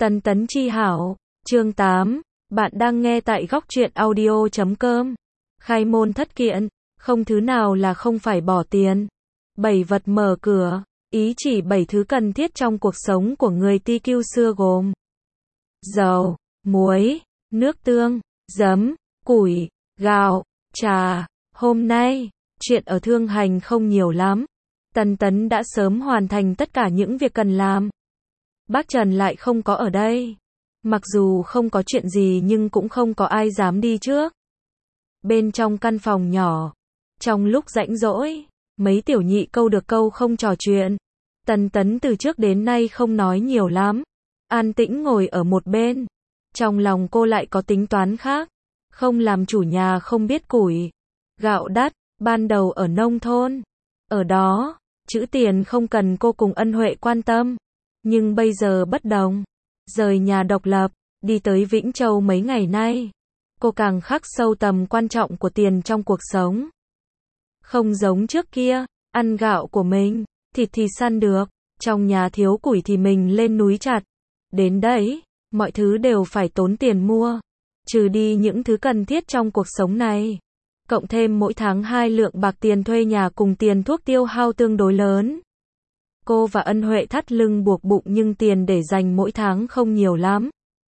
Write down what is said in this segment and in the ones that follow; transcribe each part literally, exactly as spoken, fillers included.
Tần tấn chi hảo, chương tám, bạn đang nghe tại góc truyện audio chấm com. Khai môn thất kiện, không thứ nào là không phải bỏ tiền. Bảy vật mở cửa, ý chỉ bảy thứ cần thiết trong cuộc sống của người ti kiu xưa gồm dầu, muối, nước tương, giấm, củi, gạo, trà. Hôm nay, chuyện ở Thương Hành không nhiều lắm. Tần tấn đã sớm hoàn thành tất cả những việc cần làm. Bác Trần lại không có ở đây. Mặc dù không có chuyện gì nhưng cũng không có ai dám đi trước. Bên trong căn phòng nhỏ, trong lúc rảnh rỗi, mấy tiểu nhị câu được câu không trò chuyện. Tần tấn từ trước đến nay không nói nhiều lắm. An tĩnh ngồi ở một bên. Trong lòng cô lại có tính toán khác. Không làm chủ nhà không biết củi, gạo đắt, ban đầu ở nông thôn. Ở đó, chữ tiền không cần cô cùng Ân Huệ quan tâm. Nhưng bây giờ bất đồng. Rời nhà độc lập, đi tới Vĩnh Châu mấy ngày nay. Cô càng khắc sâu tầm quan trọng của tiền trong cuộc sống. Không giống trước kia, ăn gạo của mình, thịt thì săn được, trong nhà thiếu củi thì mình lên núi chặt. Đến đấy, mọi thứ đều phải tốn tiền mua. Trừ đi những thứ cần thiết trong cuộc sống này. Cộng thêm mỗi tháng hai lượng bạc tiền thuê nhà cùng tiền thuốc tiêu hao tương đối lớn. Cô và Ân Huệ thắt lưng buộc bụng nhưng tiền để dành mỗi tháng không nhiều lắm.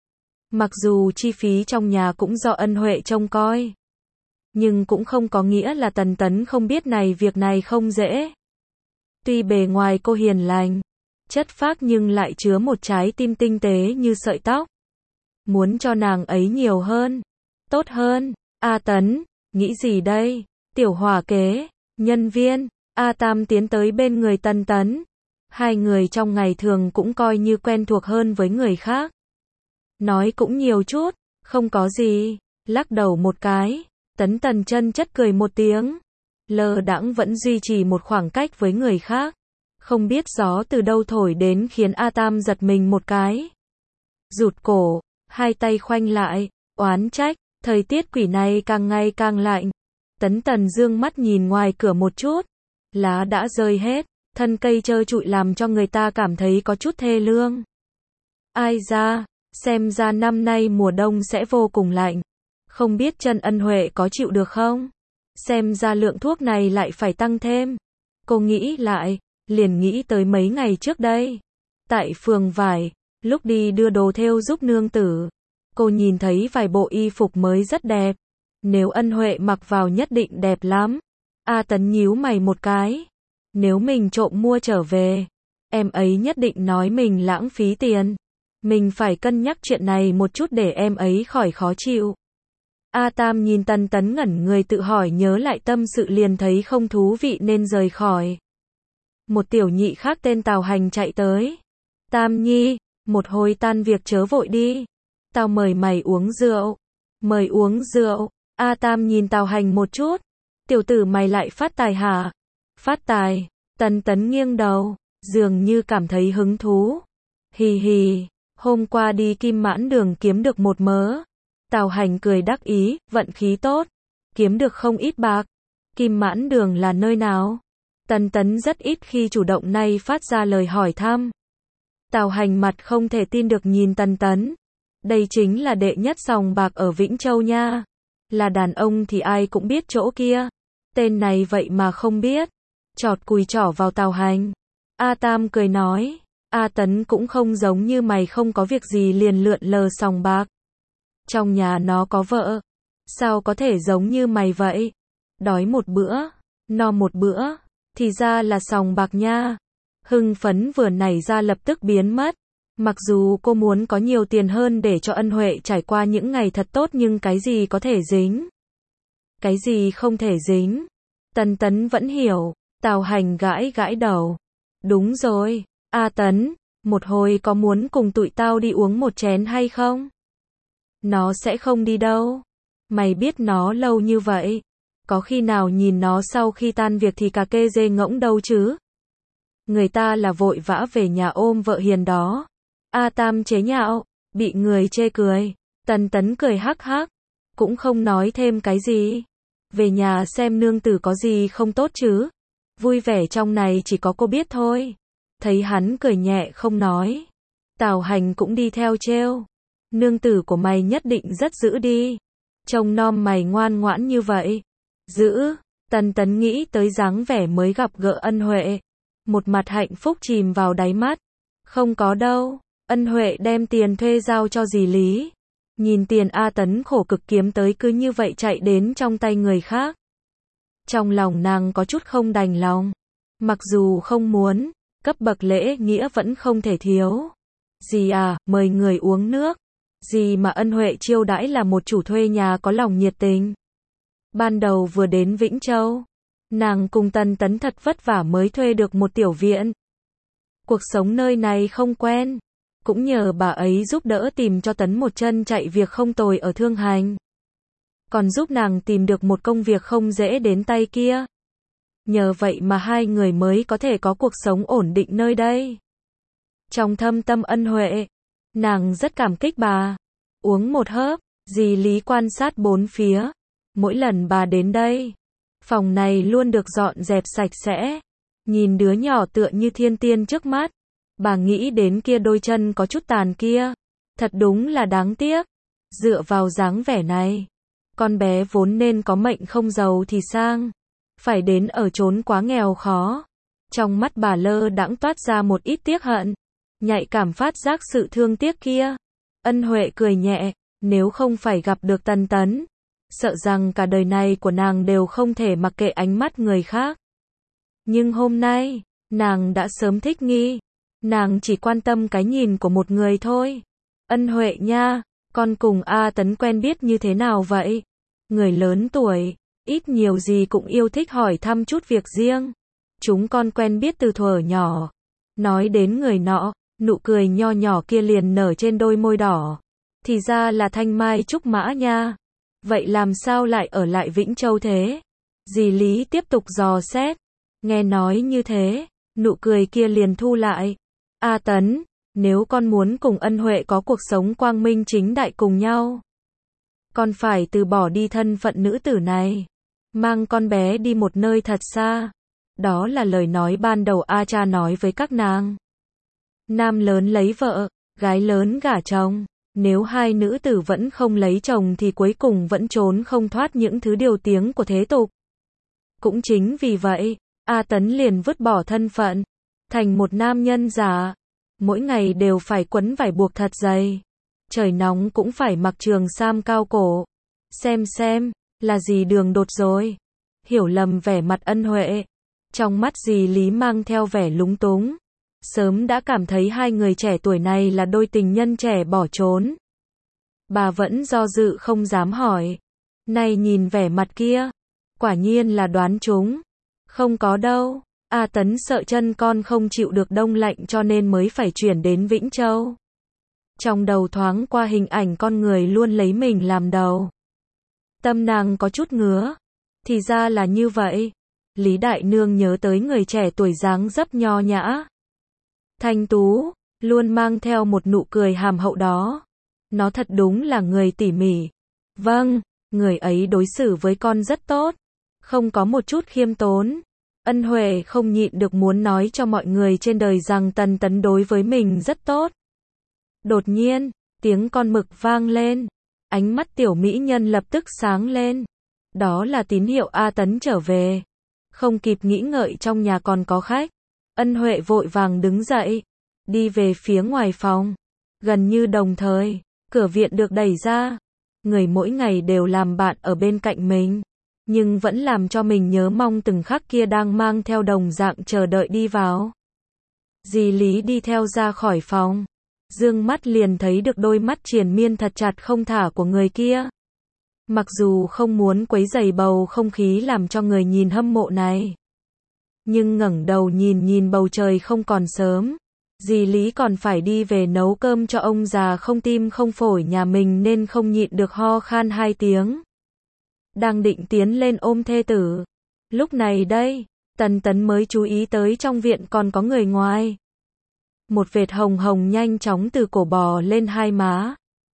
Mặc dù chi phí trong nhà cũng do Ân Huệ trông coi. Nhưng cũng không có nghĩa là Tần tấn không biết này việc này không dễ. Tuy bề ngoài cô hiền lành, chất phác nhưng lại chứa một trái tim tinh tế như sợi tóc. Muốn cho nàng ấy nhiều hơn, tốt hơn. A Tấn, nghĩ gì đây? Tiểu Hòa kế, nhân viên, A Tam tiến tới bên người Tần tấn. Hai người trong ngày thường cũng coi như quen thuộc hơn với người khác. Nói cũng nhiều chút, không có gì, lắc đầu một cái. Tấn Tần chân chất cười một tiếng. Lơ đãng vẫn duy trì một khoảng cách với người khác. Không biết gió từ đâu thổi đến khiến A Tam giật mình một cái. Rụt cổ, hai tay khoanh lại, oán trách, thời tiết quỷ này càng ngày càng lạnh. Tấn Tần dương mắt nhìn ngoài cửa một chút. Lá đã rơi hết, thân cây trơ trụi làm cho người ta cảm thấy có chút thê lương. Ai ra, xem ra năm nay mùa đông sẽ vô cùng lạnh. Không biết chân Ân Huệ có chịu được không? Xem ra lượng thuốc này lại phải tăng thêm. Cô nghĩ lại, liền nghĩ tới mấy ngày trước đây. Tại phường vải, lúc đi đưa đồ thêu giúp nương tử, cô nhìn thấy vài bộ y phục mới rất đẹp. Nếu Ân Huệ mặc vào nhất định đẹp lắm. A Tấn nhíu mày một cái. Nếu mình trộm mua trở về, em ấy nhất định nói mình lãng phí tiền. Mình phải cân nhắc chuyện này một chút để em ấy khỏi khó chịu. A Tam nhìn Tần tấn ngẩn người tự hỏi nhớ lại tâm sự liền thấy không thú vị nên rời khỏi. Một tiểu nhị khác tên Tào Hành chạy tới. Tam nhi, một hồi tan việc chớ vội đi. Tao mời mày uống rượu. Mời uống rượu. A Tam nhìn Tào Hành một chút. Tiểu tử mày lại phát tài hả? Phát tài. Tần tấn nghiêng đầu, dường như cảm thấy hứng thú. Hì hì, hôm qua đi Kim Mãn Đường kiếm được một mớ. Tào Hành cười đắc ý, vận khí tốt. Kiếm được không ít bạc. Kim Mãn Đường là nơi nào? Tần tấn rất ít khi chủ động nay phát ra lời hỏi thăm. Tào Hành mặt không thể tin được nhìn Tần tấn. Đây chính là đệ nhất sòng bạc ở Vĩnh Châu nha. Là đàn ông thì ai cũng biết chỗ kia. Tên này vậy mà không biết. Chọt cùi trỏ vào Tào Hành. A Tam cười nói. A Tấn cũng không giống như mày không có việc gì liền lượn lờ sòng bạc. Trong nhà nó có vợ. Sao có thể giống như mày vậy? Đói một bữa, no một bữa. Thì ra là sòng bạc nha. Hưng phấn vừa nảy ra lập tức biến mất. Mặc dù cô muốn có nhiều tiền hơn để cho Ân Huệ trải qua những ngày thật tốt nhưng cái gì có thể dính? Cái gì không thể dính? Tần tấn vẫn hiểu. Tào Hành gãi gãi đầu. Đúng rồi, A Tấn, một hồi có muốn cùng tụi tao đi uống một chén hay không? Nó sẽ không đi đâu. Mày biết nó lâu như vậy. Có khi nào nhìn nó sau khi tan việc thì cà kê dê ngỗng đâu chứ? Người ta là vội vã về nhà ôm vợ hiền đó. A Tam chế nhạo, bị người chê cười. Tần tấn cười hắc hắc. Cũng không nói thêm cái gì. Về nhà xem nương tử có gì không tốt chứ. Vui vẻ trong này chỉ có cô biết thôi. Thấy hắn cười nhẹ không nói. Tào Hành cũng đi theo trêu. Nương tử của mày nhất định rất dữ đi. Trông nom mày ngoan ngoãn như vậy. Dữ, Tần Tấn nghĩ tới dáng vẻ mới gặp gỡ Ân Huệ. Một mặt hạnh phúc chìm vào đáy mắt. Không có đâu, Ân Huệ đem tiền thuê giao cho dì Lý. Nhìn tiền A Tấn khổ cực kiếm tới cứ như vậy chạy đến trong tay người khác. Trong lòng nàng có chút không đành lòng. Mặc dù không muốn, cấp bậc lễ nghĩa vẫn không thể thiếu. Dì à, mời người uống nước. Dì mà Ân Huệ chiêu đãi là một chủ thuê nhà có lòng nhiệt tình. Ban đầu vừa đến Vĩnh Châu, nàng cùng Tần Tấn thật vất vả mới thuê được một tiểu viện. Cuộc sống nơi này không quen, cũng nhờ bà ấy giúp đỡ tìm cho Tấn một chân chạy việc không tồi ở Thương Hành. Còn giúp nàng tìm được một công việc không dễ đến tay kia. Nhờ vậy mà hai người mới có thể có cuộc sống ổn định nơi đây. Trong thâm tâm Ân Huệ, nàng rất cảm kích bà. Uống một hớp, dì Lý quan sát bốn phía. Mỗi lần bà đến đây, phòng này luôn được dọn dẹp sạch sẽ. Nhìn đứa nhỏ tựa như thiên tiên trước mắt. Bà nghĩ đến kia đôi chân có chút tàn kia. Thật đúng là đáng tiếc. Dựa vào dáng vẻ này, con bé vốn nên có mệnh không giàu thì sang. Phải đến ở chốn quá nghèo khó. Trong mắt bà lơ đãng toát ra một ít tiếc hận. Nhạy cảm phát giác sự thương tiếc kia. Ân Huệ cười nhẹ. Nếu không phải gặp được Tần Tấn, sợ rằng cả đời này của nàng đều không thể mặc kệ ánh mắt người khác. Nhưng hôm nay, nàng đã sớm thích nghi. Nàng chỉ quan tâm cái nhìn của một người thôi. Ân Huệ nha, con cùng A Tấn quen biết như thế nào vậy? Người lớn tuổi, ít nhiều gì cũng yêu thích hỏi thăm chút việc riêng. Chúng con quen biết từ thuở nhỏ. Nói đến người nọ, nụ cười nho nhỏ kia liền nở trên đôi môi đỏ. Thì ra là Thanh Mai Trúc Mã nha. Vậy làm sao lại ở lại Vĩnh Châu thế? Dì Lý tiếp tục dò xét. Nghe nói như thế, nụ cười kia liền thu lại. A Tấn, nếu con muốn cùng Ân Huệ có cuộc sống quang minh chính đại cùng nhau, con phải từ bỏ đi thân phận nữ tử này. Mang con bé đi một nơi thật xa. Đó là lời nói ban đầu A cha nói với các nàng. Nam lớn lấy vợ, gái lớn gả chồng. Nếu hai nữ tử vẫn không lấy chồng thì cuối cùng vẫn trốn không thoát những thứ điều tiếng của thế tục. Cũng chính vì vậy, A Tấn liền vứt bỏ thân phận, thành một nam nhân già. Mỗi ngày đều phải quấn vải buộc thật dày. Trời nóng cũng phải mặc trường sam cao cổ. Xem xem, là gì đường đột rồi. Hiểu lầm vẻ mặt Ân Huệ. Trong mắt dì Lý mang theo vẻ lúng túng. Sớm đã cảm thấy hai người trẻ tuổi này là đôi tình nhân trẻ bỏ trốn. Bà vẫn do dự không dám hỏi. Này nhìn vẻ mặt kia, quả nhiên là đoán trúng. Không có đâu, A Tấn sợ chân con không chịu được đông lạnh cho nên mới phải chuyển đến Vĩnh Châu. Trong đầu thoáng qua hình ảnh con người luôn lấy mình làm đầu. Tâm nàng có chút ngứa. Thì ra là như vậy. Lý Đại Nương nhớ tới người trẻ tuổi dáng dấp nho nhã, thanh tú, luôn mang theo một nụ cười hàm hậu đó. Nó thật đúng là người tỉ mỉ. Vâng, người ấy đối xử với con rất tốt. Không có một chút khiêm tốn. Ân Huệ không nhịn được muốn nói cho mọi người trên đời rằng Tần Tấn đối với mình rất tốt. Đột nhiên, tiếng con mực vang lên. Ánh mắt tiểu mỹ nhân lập tức sáng lên. Đó là tín hiệu A Tấn trở về. Không kịp nghĩ ngợi trong nhà còn có khách. Ân Huệ vội vàng đứng dậy, đi về phía ngoài phòng. Gần như đồng thời, cửa viện được đẩy ra. Người mỗi ngày đều làm bạn ở bên cạnh mình, nhưng vẫn làm cho mình nhớ mong từng khắc kia đang mang theo đồng dạng chờ đợi đi vào. Dì Lý đi theo ra khỏi phòng. Dương mắt liền thấy được đôi mắt triền miên thật chặt không thả của người kia. Mặc dù không muốn quấy rầy bầu không khí làm cho người nhìn hâm mộ này, nhưng ngẩng đầu nhìn nhìn bầu trời không còn sớm. Dì Lý còn phải đi về nấu cơm cho ông già không tim không phổi nhà mình nên không nhịn được ho khan hai tiếng. Đang định tiến lên ôm thê tử. Lúc này đây, Tần Tấn mới chú ý tới trong viện còn có người ngoài. Một vệt hồng hồng nhanh chóng từ cổ bò lên hai má.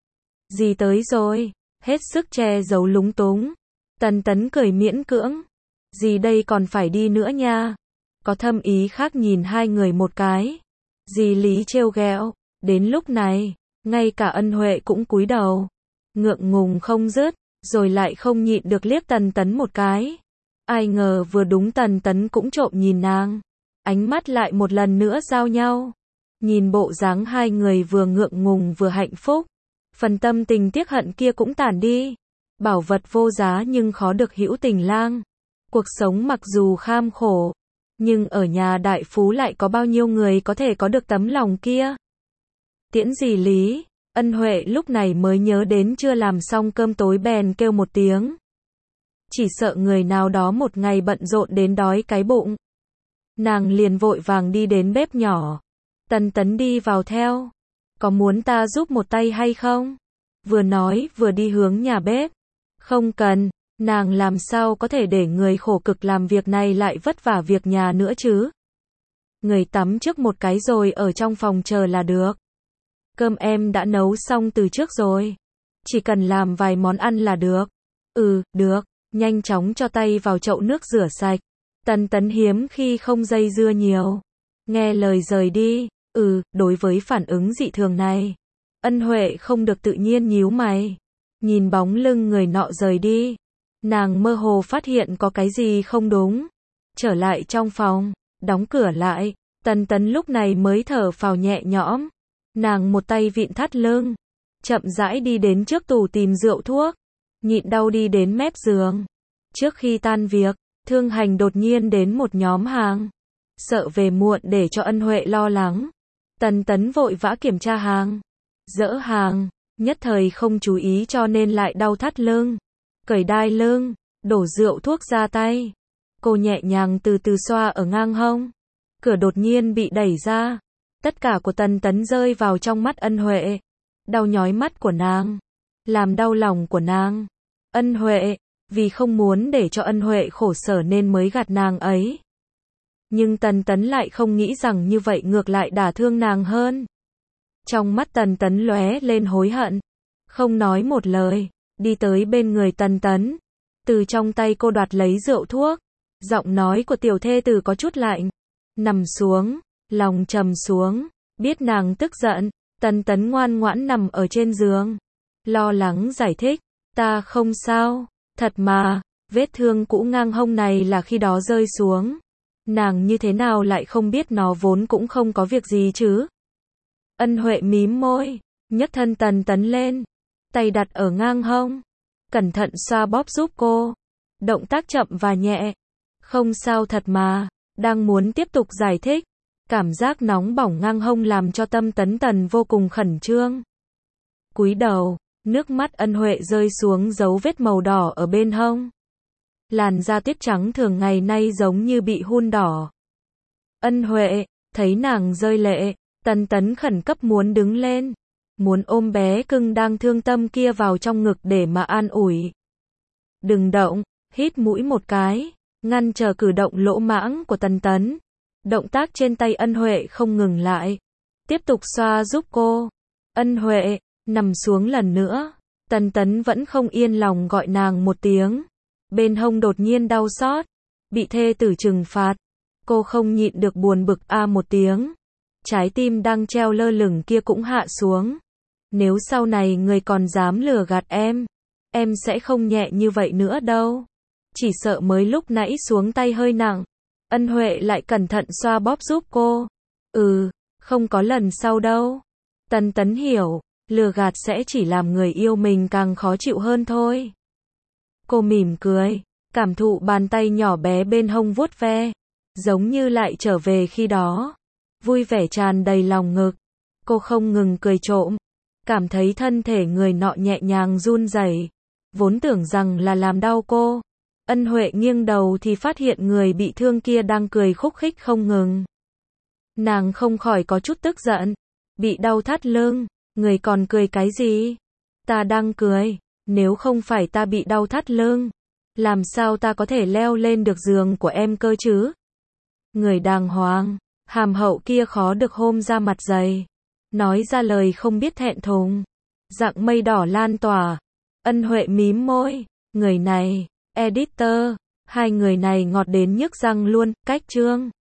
Dì tới rồi, hết sức che giấu lúng túng. Tần Tấn cười miễn cưỡng. Dì đây còn phải đi nữa nha. Có thâm ý khác nhìn hai người một cái. Dì Lý trêu ghẹo. Đến lúc này, ngay cả Ân Huệ cũng cúi đầu, ngượng ngùng không dứt, rồi lại không nhịn được liếc Tần Tấn một cái. Ai ngờ vừa đúng Tần Tấn cũng trộm nhìn nàng, ánh mắt lại một lần nữa giao nhau. Nhìn bộ dáng hai người vừa ngượng ngùng vừa hạnh phúc, phần tâm tình tiếc hận kia cũng tản đi. Bảo vật vô giá nhưng khó được hữu tình lang. Cuộc sống mặc dù kham khổ, nhưng ở nhà đại phú lại có bao nhiêu người có thể có được tấm lòng kia. Tiễn gì Lý, Ân Huệ lúc này mới nhớ đến chưa làm xong cơm tối bèn kêu một tiếng. Chỉ sợ người nào đó một ngày bận rộn đến đói cái bụng. Nàng liền vội vàng đi đến bếp nhỏ. Tần Tấn đi vào theo. Có muốn ta giúp một tay hay không? Vừa nói vừa đi hướng nhà bếp. Không cần, nàng làm sao có thể để người khổ cực làm việc này lại vất vả việc nhà nữa chứ? Người tắm trước một cái rồi ở trong phòng chờ là được. Cơm em đã nấu xong từ trước rồi. Chỉ cần làm vài món ăn là được. Ừ, được, nhanh chóng cho tay vào chậu nước rửa sạch. Tần Tấn hiếm khi không dây dưa nhiều. Nghe lời rời đi. Ừ, đối với phản ứng dị thường này, Ân Huệ không được tự nhiên nhíu mày. Nhìn bóng lưng người nọ rời đi, nàng mơ hồ phát hiện có cái gì không đúng. Trở lại trong phòng, đóng cửa lại, Tần Tấn lúc này mới thở phào nhẹ nhõm. Nàng một tay vịn thắt lưng, chậm rãi đi đến trước tủ tìm rượu thuốc, nhịn đau đi đến mép giường. Trước khi tan việc, Thương Hành đột nhiên đến một nhóm hàng. Sợ về muộn để cho Ân Huệ lo lắng, Tần Tấn vội vã kiểm tra hàng, dỡ hàng, nhất thời không chú ý cho nên lại đau thắt lưng. Cởi đai lưng, đổ rượu thuốc ra tay. Cô nhẹ nhàng từ từ xoa ở ngang hông. Cửa đột nhiên bị đẩy ra. Tất cả của Tần Tấn rơi vào trong mắt Ân Huệ. Đau nhói mắt của nàng, làm đau lòng của nàng. Ân Huệ, vì không muốn để cho Ân Huệ khổ sở nên mới gạt nàng ấy. Nhưng Tần Tấn lại không nghĩ rằng như vậy ngược lại đả thương nàng hơn. Trong mắt Tần Tấn lóe lên hối hận. Không nói một lời, đi tới bên người Tần Tấn. Từ trong tay cô đoạt lấy rượu thuốc. Giọng nói của tiểu thê tử có chút lạnh. Nằm xuống, lòng trầm xuống. Biết nàng tức giận, Tần Tấn ngoan ngoãn nằm ở trên giường. Lo lắng giải thích. Ta không sao, thật mà, vết thương cũ ngang hông này là khi đó rơi xuống. Nàng như thế nào lại không biết nó vốn cũng không có việc gì chứ? Ân Huệ mím môi, nhấc thân Tần Tấn lên, tay đặt ở ngang hông, cẩn thận xoa bóp giúp cô. Động tác chậm và nhẹ. Không sao thật mà, đang muốn tiếp tục giải thích. Cảm giác nóng bỏng ngang hông làm cho tâm Tấn Tần vô cùng khẩn trương. Cúi đầu, nước mắt Ân Huệ rơi xuống dấu vết màu đỏ ở bên hông. Làn da tuyết trắng thường ngày nay giống như bị hun đỏ. Ân Huệ, thấy nàng rơi lệ, Tần Tấn khẩn cấp muốn đứng lên, muốn ôm bé cưng đang thương tâm kia vào trong ngực để mà an ủi. Đừng động, hít mũi một cái, ngăn trở cử động lỗ mãng của Tần Tấn. Động tác trên tay Ân Huệ không ngừng lại, tiếp tục xoa giúp cô. Ân Huệ, nằm xuống lần nữa. Tần Tấn vẫn không yên lòng gọi nàng một tiếng. Bên hông đột nhiên đau xót, bị thê tử trừng phạt. Cô không nhịn được buồn bực a một tiếng. Trái tim đang treo lơ lửng kia cũng hạ xuống. Nếu sau này người còn dám lừa gạt em, em sẽ không nhẹ như vậy nữa đâu. Chỉ sợ mới lúc nãy xuống tay hơi nặng. Ân Huệ lại cẩn thận xoa bóp giúp cô. Ừ, không có lần sau đâu. Tần Tấn hiểu, lừa gạt sẽ chỉ làm người yêu mình càng khó chịu hơn thôi. Cô mỉm cười, cảm thụ bàn tay nhỏ bé bên hông vuốt ve, giống như lại trở về khi đó. Vui vẻ tràn đầy lòng ngực. Cô không ngừng cười trộm, cảm thấy thân thể người nọ nhẹ nhàng run rẩy. Vốn tưởng rằng là làm đau cô. Ân Huệ nghiêng đầu thì phát hiện người bị thương kia đang cười khúc khích không ngừng. Nàng không khỏi có chút tức giận. Bị đau thắt lưng, người còn cười cái gì? Ta đang cười, nếu không phải ta bị đau thắt lưng, làm sao ta có thể leo lên được giường của em cơ chứ? Người đàng hoàng, hàm hậu kia khó được hôm ra mặt dày, nói ra lời không biết thẹn thùng. Dạng mây đỏ lan tỏa. Ân Huệ mím môi, người này, editor, hai người này ngọt đến nhức răng luôn, cách chương.